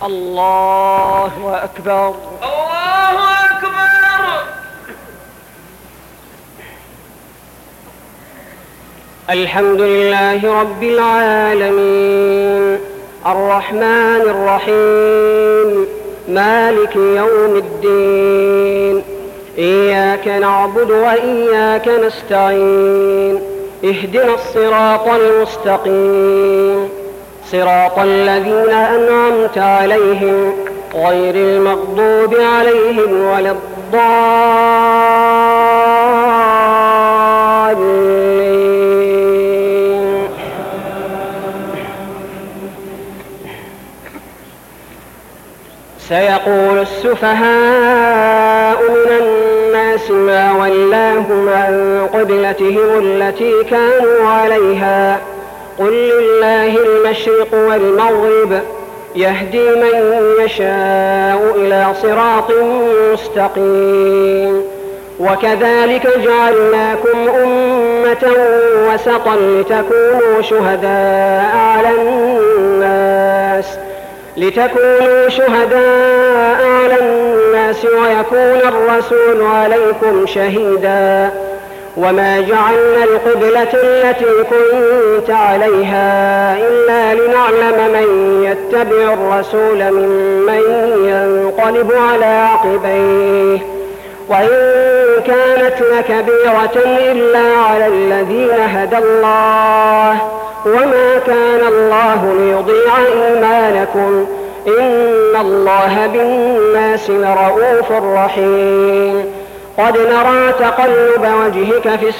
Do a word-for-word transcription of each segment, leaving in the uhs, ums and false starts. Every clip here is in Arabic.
الله أكبر. الله أكبر. الحمد لله رب العالمين الرحمن الرحيم مالك يوم الدين إياك نعبد وإياك نستعين اهدنا الصراط المستقيم صراط الذين أنعمت عليهم غير المغضوب عليهم ولا الضالين. سيقول السفهاء من الناس ما ولاهم عن قبلتهم التي كانوا عليها قل لله المشرق والمغرب يهدي من يشاء إلى صراط مستقيم. وكذلك جعلناكم أمة وسطا لتكونوا شهداء على الناس لتكونوا شهداء على الناس ويكون الرسول عليكم شهيدا. وما جعلنا القبلة التي كنت عليها إلا لنعلم من يتبع الرسول ممن ينقلب على عقبيه وإن كانت لكبيرة إلا على الذين هدى الله وما كان الله ليضيع إيمانكم إن الله بالناس لرؤوف رحيم. قد نرى تقلب وجهك في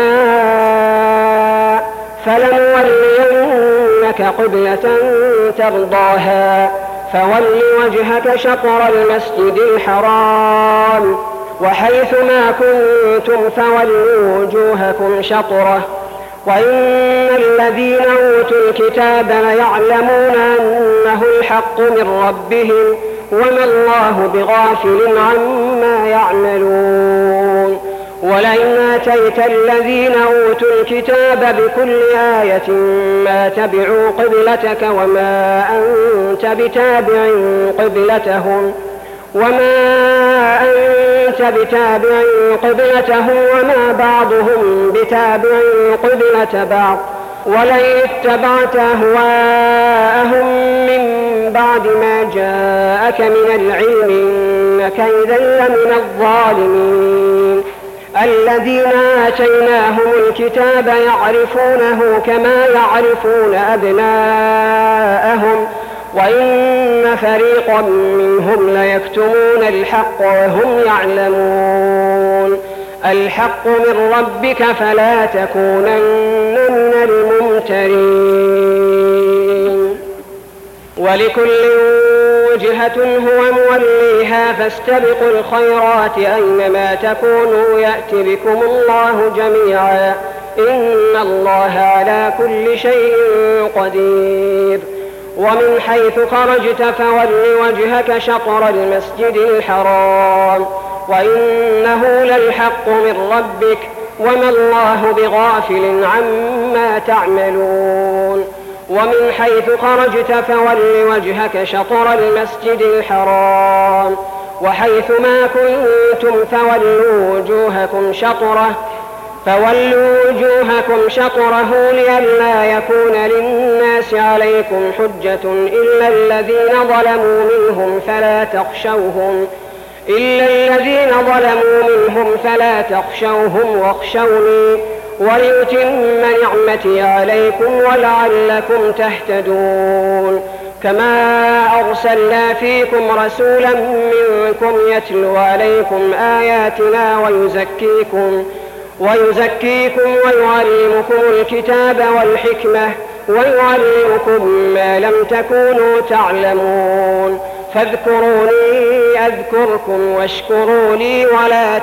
السماء فلنولينك قبلة ترضاها فول وجهك شطر المسجد الحرام وحيث ما كنتم فولوا وجوهكم شطره وإن الذين أوتوا الكتاب ليعلمون أنه الحق من ربهم وما الله بغافل عما يعملون. ولئن آتيت الذين أوتوا الكتاب بكل آية ما تبعوا قبلتك وما أنت بتابع قبلتهم وما أنت بتابع قبلتهم وما بعضهم بتابع قبلة بعض ولئن اتبعت أهواءهم من بعد ما جاءك من العلم إنك إذا لمن الظالمين. الذين آتيناهم الكتاب يعرفونه كما يعرفون أبناءهم وإن فريقا منهم ليكتمون الحق وهم يعلمون. الحق من ربك فلا تكونن من الممترين. ولكل وجهة هو موليها فاستبقوا الخيرات أينما تكونوا يأت بكم الله جميعا إن الله على كل شيء قدير. ومن حيث خرجت فول وجهك شطر المسجد الحرام وإنه للحق من ربك وما الله بغافل عما تعملون. ومن حيث خرجت فول وجهك شطر المسجد الحرام وحيث ما كنتم فولوا وجوهكم شطره فولوا وجوهكم شطره لئلا يكون للناس عليكم حجة إلا الذين ظلموا منهم فلا تخشوهم إلا الذين ظلموا منهم فلا تخشوهم واخشوني وليتم نعمتي عليكم ولعلكم تهتدون. كما أرسلنا فيكم رسولا منكم يتلو عليكم آياتنا ويزكيكم ويزكيكم ويعلمكم الكتاب والحكمة ويعلمكم ما لم تكونوا تعلمون. فاذكروني أذكركم واشكروا لي ولا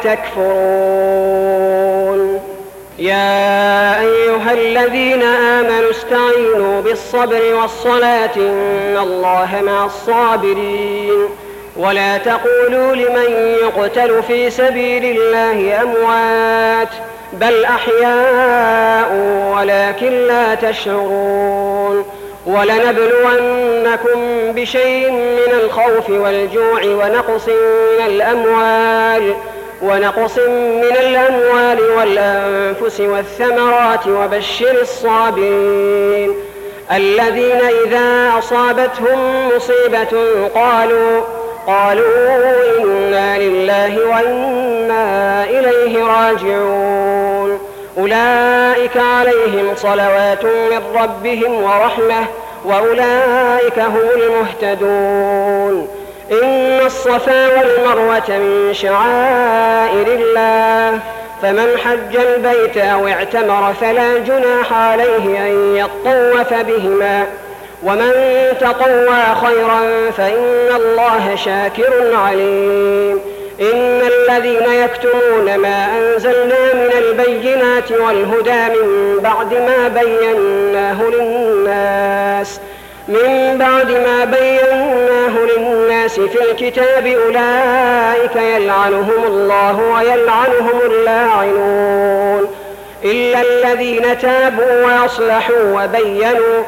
تكفرون. يا أيها الذين آمنوا استعينوا بالصبر والصلاة إن الله مع الصابرين. ولا تقولوا لمن يقتل في سبيل الله أموات بل أحياء ولكن لا تشعرون. ولنبلونكم بشيء من الخوف والجوع ونقص من الأموال ونقص من الأموال والأنفس والثمرات وبشر الصابرين الذين إذا أصابتهم مصيبة قالوا قالوا إنا لله وإنا إليه راجعون أولئك عليهم صلوات من ربهم ورحمة وأولئك هم المهتدون إن الصفا والمروة من شعائر الله فمن حج البيت أو اعتمر فلا جناح عليه أن يطوف بهما ومن تطوع خيرا فإن الله شاكر عليم إن الذين يكتمون ما أنزلنا من البينات والهدى من بعد ما بيناه للناس من بعد ما بيناه للناس في الكتاب أولئك يلعنهم الله ويلعنهم اللاعنون إلا الذين تابوا وأصلحوا وبينوا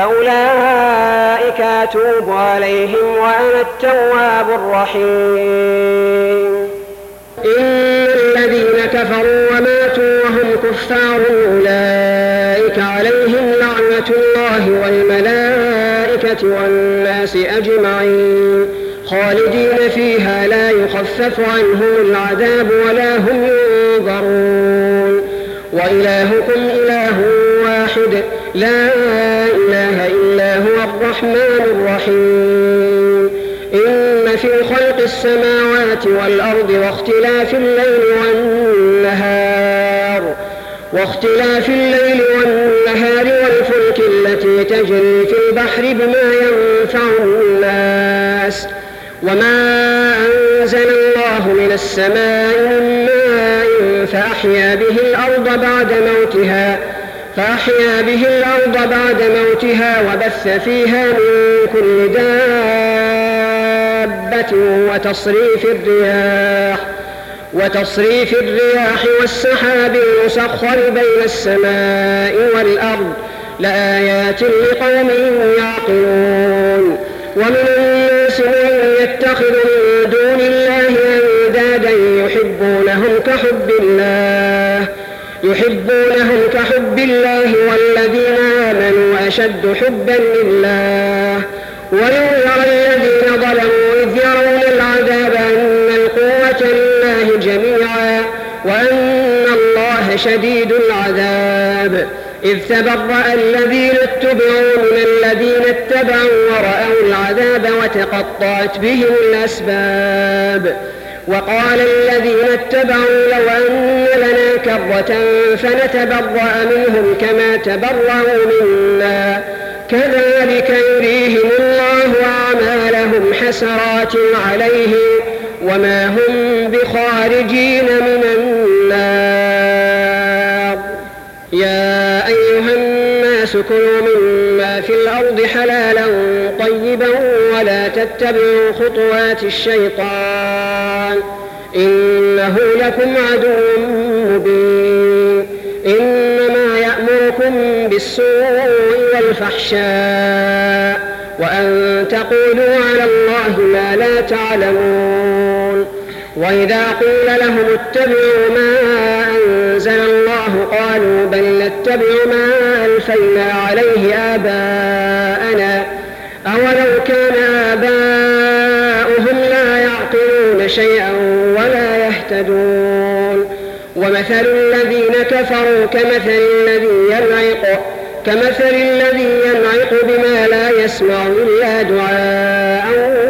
فأولئك أتوب عليهم وأنا التواب الرحيم إن الذين كفروا وماتوا وهم كفار أولئك عليهم لعنة الله والملائكة والناس أجمعين خالدين فيها لا يخفف عنهم العذاب ولا هم ينظرون وإلهكم إله واحد لا إله إلا هو الرحمن الرحيم إن في خلق السماوات والأرض واختلاف الليل والنهار واختلاف الليل والنهار والفلك التي تجري في البحر بما ينفع الناس وما أنزل الله من السماء من ماء فأحيا به الأرض بعد موتها فأحيا به الأرض بعد موتها وبث فيها من كل دابة وتصريف الرياح وتصريف الرياح والسحاب المسخر بين السماء والأرض لآيات لقوم يعقلون ومن الناس من يتخذ من دون الله أندادا يحبونهم كحب الله يحبونهم كحب الله والذين آمنوا أشد حبا لله ولو يرى الذين ظلموا إذ يرون العذاب أن القوة لله جميعا وأن الله شديد العذاب إذ تبرأ الذين اتبعوا من الذين اتبعوا ورأوا العذاب وتقطعت بهم الأسباب وقال الذين اتبعوا لو أن لنا كرة فنتبرأ منهم كما تبرأوا منا كذلك يريهم الله أعمالهم حسرات عليهم وما هم بخارجين من النار يا أيها الناس كلوا مما في الأرض حلالا طيبا ولا تتبعوا خطوات الشيطان إنه لكم عدو مبين إنما يأمركم بالسوء والفحشاء وأن تقولوا على الله ما لا تعلمون وإذا قيل لهم اتبعوا ما أنزل الله قالوا بل نتبع ما ألفينا عليه آباءنا أولو كان آباؤهم لا يعقلون شيئا ولا يهتدون ومثل الذين كفروا كمثل الذي ينعق كمثل الذي ينعق بما لا يسمع إلا دعاء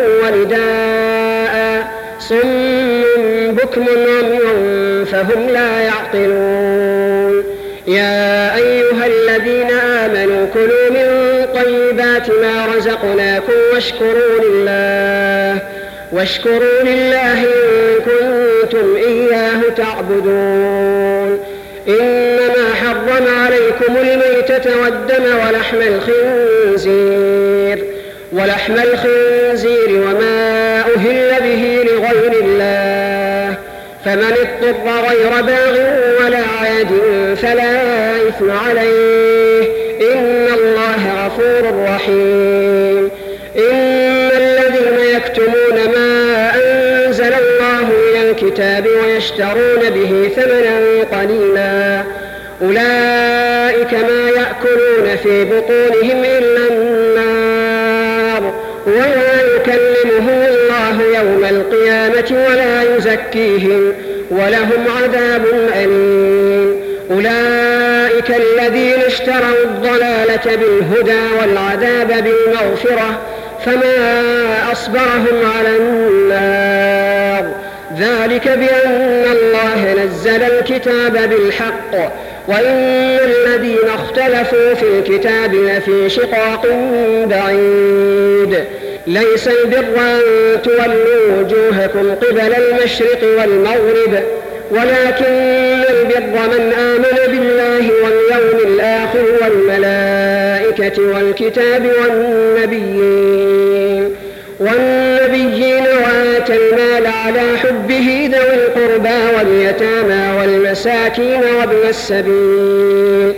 ونداء صم بكم عمي فهم لا يعقلون يا أيها الذين آمنوا كلوا من طيبات ما رزقناكم واشكروا لله واشكروا لله إن كنتم إياه تعبدون إنما حرم عليكم الميتة والدم ولحم الخنزير ولحم الخنزير وما أهل به لغير الله فمن اضطر غير باغ ولا عاد فلا إثم عليه إن الله غفور رحيم. إن الذين يكتمون ما أنزل الله من الكتاب ويشترون به ثمنا قليلا أولئك ما يأكلون في بطونهم إلا النار ولا يكلمهم الله يوم القيامة ولا يزكيهم ولهم عذاب أليم. أولئك الذين اشتروا الضلالة بالهدى والعذاب بالمغفرة فما أصبرهم على النار ذلك بأن الله نزل الكتاب بالحق وإن الذين اختلفوا في الكتاب لفي شقاق بعيد. ليس البر أن تولوا وجوهكم قبل المشرق والمغرب ولكن البر من آمن بالله واليوم الآخر والملائكة والكتاب والنبيين والنبيين وآتى المال على حبه ذوي القربى واليتامى والمساكين وابن السبيل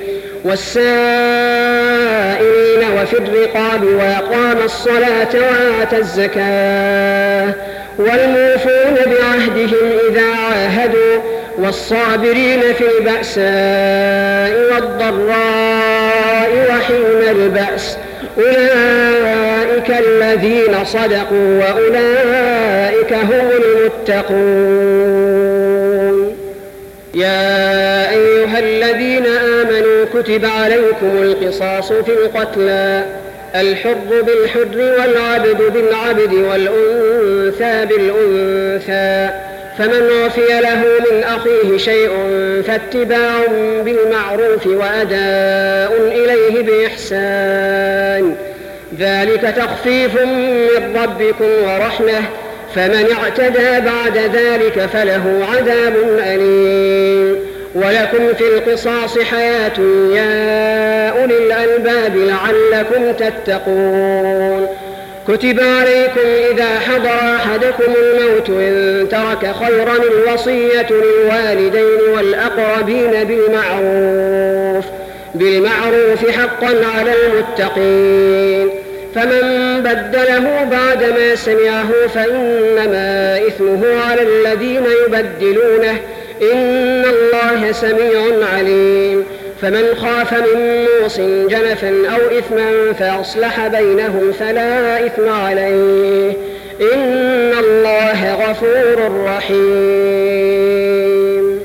والسائلين وفي الرقاب وأقام الصلاة وآتى الزكاة والموفون بعهدهم إذا عاهدوا والصابرين في البأساء والضراء وحين البأس أولئك الذين صدقوا وأولئك هم المتقون. يا أيها الذين آمنوا كتب عليكم القصاص في القتلى الحر بالحر والعبد بالعبد والأنثى بالأنثى فمن عفي له من أخيه شيء فاتباع بالمعروف وأداء إليه بإحسان ذلك تخفيف من ربكم ورحمة فمن اعتدى بعد ذلك فله عذاب أليم. ولكم في القصاص حياة يا أولي الألباب لعلكم تتقون. كتب عليكم إذا حضر أحدكم الموت إن ترك خيرا الوصية للوالدين والأقربين بالمعروف بالمعروف حقا على المتقين. فمن بدله بعدما سمعه فإنما إثمه على الذين يبدلونه إن الله سميع عليم. فمن خاف من موص جنفا أو إثما فأصلح بينهم فلا إثم عليه إن الله غفور رحيم.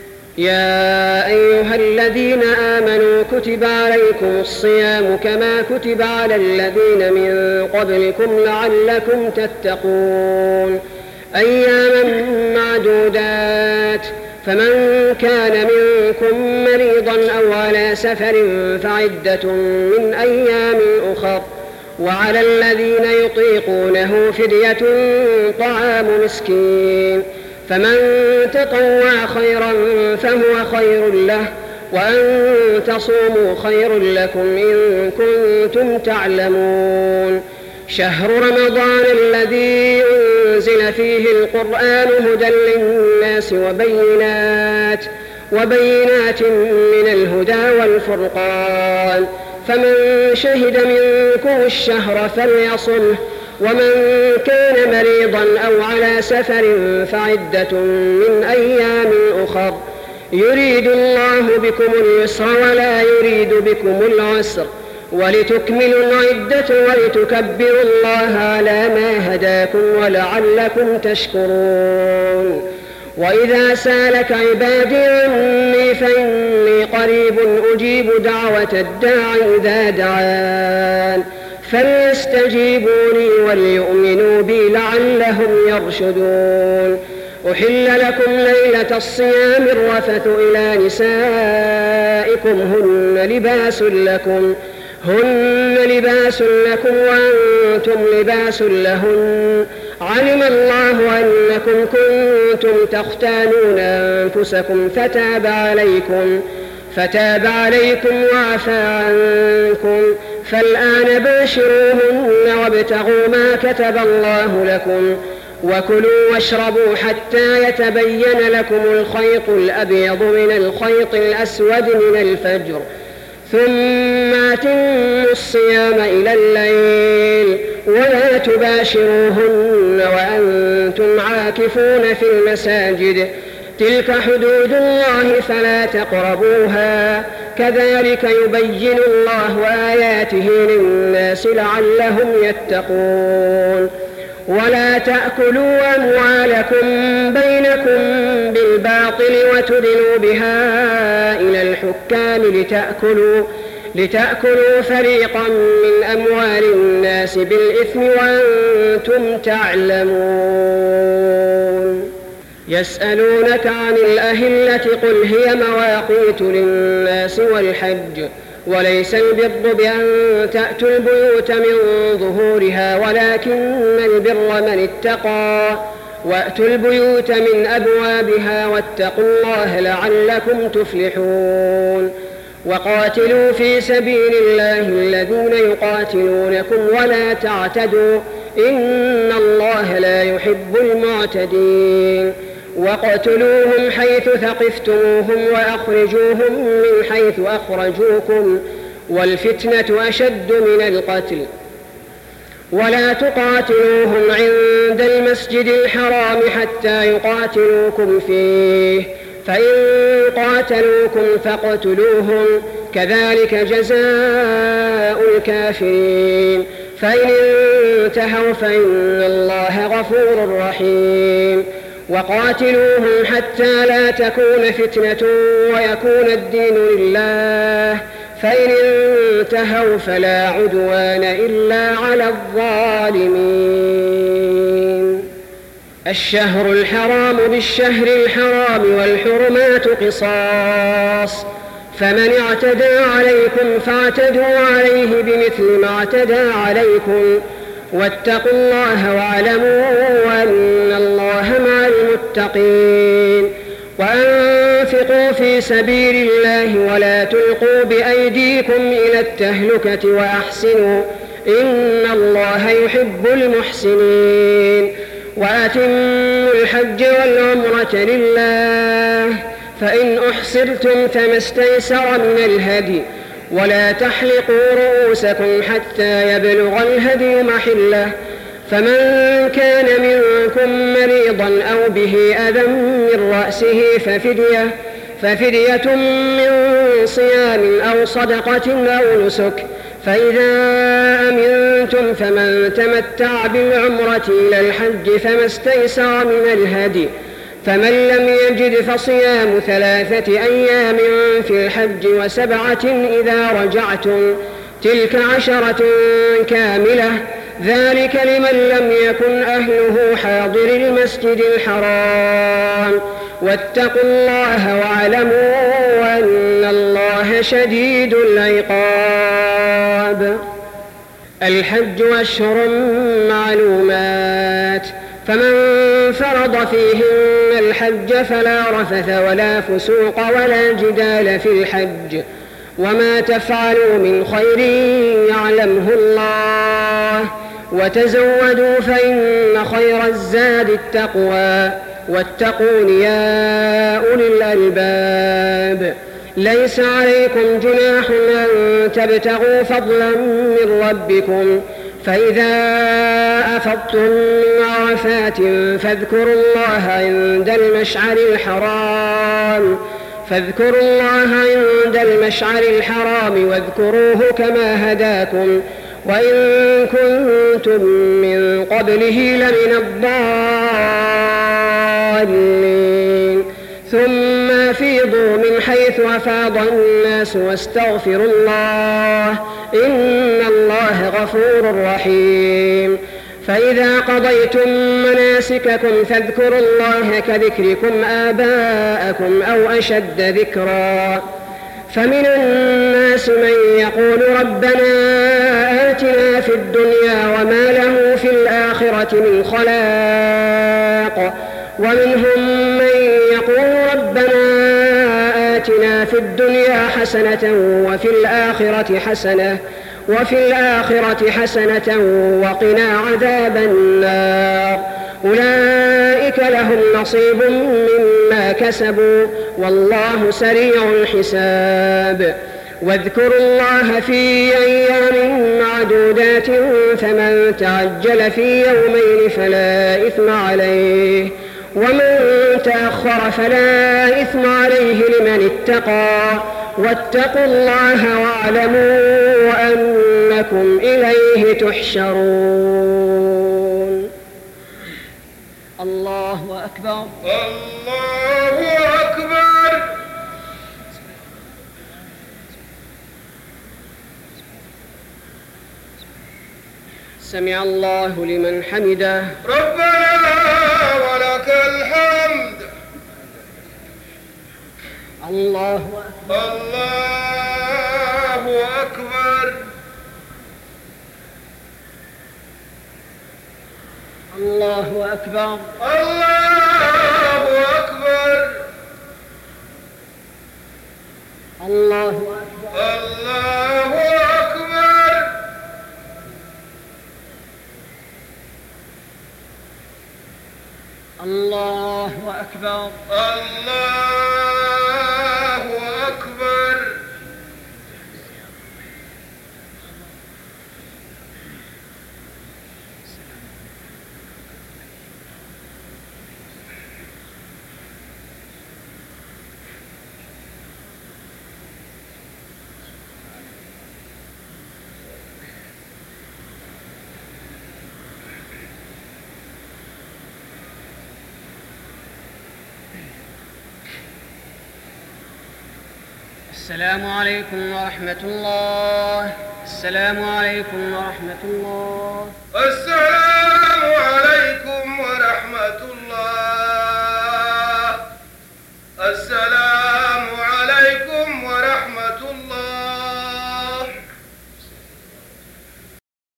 يا أيها الذين آمنوا كتب عليكم الصيام كما كتب على الذين من قبلكم لعلكم تتقون أياما معدودات فمن كان منكم مريضا أو على سفر فعدة من أيام أخر وعلى الذين يطيقونه فدية طعام مسكين فمن تطوع خيرا فهو خير له وأن تصوموا خير لكم إن كنتم تعلمون. شهر رمضان الذي أنزل فيه القرآن هدى للناس وبينات وبينات من الهدى والفرقان فمن شهد منكم الشهر فليصمه ومن كان مريضا أو على سفر فعدة من أيام أخر يريد الله بكم اليسر ولا يريد بكم العسر ولتكملوا العدة ولتكبروا الله على ما هداكم ولعلكم تشكرون. وإذا سالك عبادي عني فإني قريب أجيب دعوة الداع إذا دعان فليستجيبوا لي وليؤمنوا بي لعلهم يرشدون. أحل لكم ليلة الصيام الرفث إلى نسائكم هن لباس لكم هن لباس لكم وأنتم لباس لهن علم الله أنكم كنتم تختانون أنفسكم فتاب عليكم فتاب عليكم وعفى عنكم فالآن باشروهن وابتغوا ما كتب الله لكم وكلوا واشربوا حتى يتبين لكم الخيط الأبيض من الخيط الأسود من الفجر ثم أتموا الصيام إلى الليل ولا تباشروهن وأنتم عاكفون في المساجد تلك حدود الله فلا تقربوها كذلك يبين الله آياته للناس لعلهم يتقون ولا تأكلوا أموالكم بينكم بالباطل وتدلوا بها إلى الحكام لتأكلوا, لتأكلوا فريقا من أموال الناس بالإثم وأنتم تعلمون يسألونك عن الأهلة قل هي مواقيت للناس والحج وليس البر بأن تأتوا البيوت من ظهورها ولكن البر من اتقى وأتوا البيوت من أبوابها واتقوا الله لعلكم تفلحون وقاتلوا في سبيل الله الذين يقاتلونكم ولا تعتدوا إن الله لا يحب المعتدين وقتلوهم حيث ثقفتموهم وأخرجوهم من حيث أخرجوكم والفتنة أشد من القتل ولا تقاتلوهم عند المسجد الحرام حتى يقاتلوكم فيه فإن قاتلوكم فاقتلوهم كذلك جزاء الكافرين فإن انتهوا فإن الله غفور رحيم وقاتلوهم حتى لا تكون فتنة ويكون الدين لله فإن انتهوا فلا عدوان إلا على الظالمين الشهر الحرام بالشهر الحرام والحرمات قصاص فمن اعتدى عليكم فاعتدوا عليه بمثل ما اعتدى عليكم واتقوا الله واعلموا أن الله مع المتقين وأنفقوا في سبيل الله ولا تلقوا بأيديكم إلى التهلكة وأحسنوا إن الله يحب المحسنين وأتموا الحج والعمرة لله فإن أحصرتم فما استيسر من الهدي ولا تحلقوا رؤوسكم حتى يبلغ الهدي محله فمن كان منكم مريضا أو به أذى من رأسه ففدية, ففدية من صيام أو صدقة أو نسك فإذا أمنتم فمن تمتع بالعمرة إلى الحج فما استيسر من الهدي فمن لم يجد فصيام ثلاثة أيام في الحج وسبعة إذا رجعتم تلك عشرة كاملة ذلك لمن لم يكن أهله حاضر المسجد الحرام واتقوا الله واعلموا أن الله شديد العقاب الحج أشهر معلومات فمن فرض فيهن الحج فلا رفث ولا فسوق ولا جدال في الحج وما تفعلوا من خير يعلمه الله وتزودوا فإن خير الزاد التقوى واتقون يا أولي الألباب ليس عليكم جناح أن تبتغوا فضلا من ربكم فإذا أفضتم من عرفات فاذكروا الله عند المشعر الحرام فاذكروا الله عند المشعر الحرام واذكروه كما هداكم وإن كنتم من قبله لمن الضالين ثم أفيضوا من حيث أفاض الناس واستغفروا الله إن الله غفور رحيم فإذا قضيتم مناسككم فاذكروا الله كذكركم آباءكم أو أشد ذكرا فمن الناس من يقول ربنا آتنا في الدنيا وما له في الآخرة من خلاق ومنهم من يقول ربنا آتنا في الدنيا حسنة وفي الآخرة حسنة وفي الآخرة حسنة وقنا عذاب النار أولئك لهم نصيب مما كسبوا والله سريع الحساب واذكروا الله في أيام معدودات فمن تعجل في يومين فلا إثم عليه ومن تأخر فلا إثم عليه لمن اتقى واتقوا الله واعلموا أنكم إليه تحشرون. الله أكبر. الله أكبر. سمع الله لمن حمده. ربنا ولك الحمد. الله أكبر. الله أكبر. الله أكبر. الله أكبر. الله أكبر. الله أكبر. الله أكبر. الله أكبر. السلام عليكم ورحمة الله. السلام عليكم ورحمة الله. السلام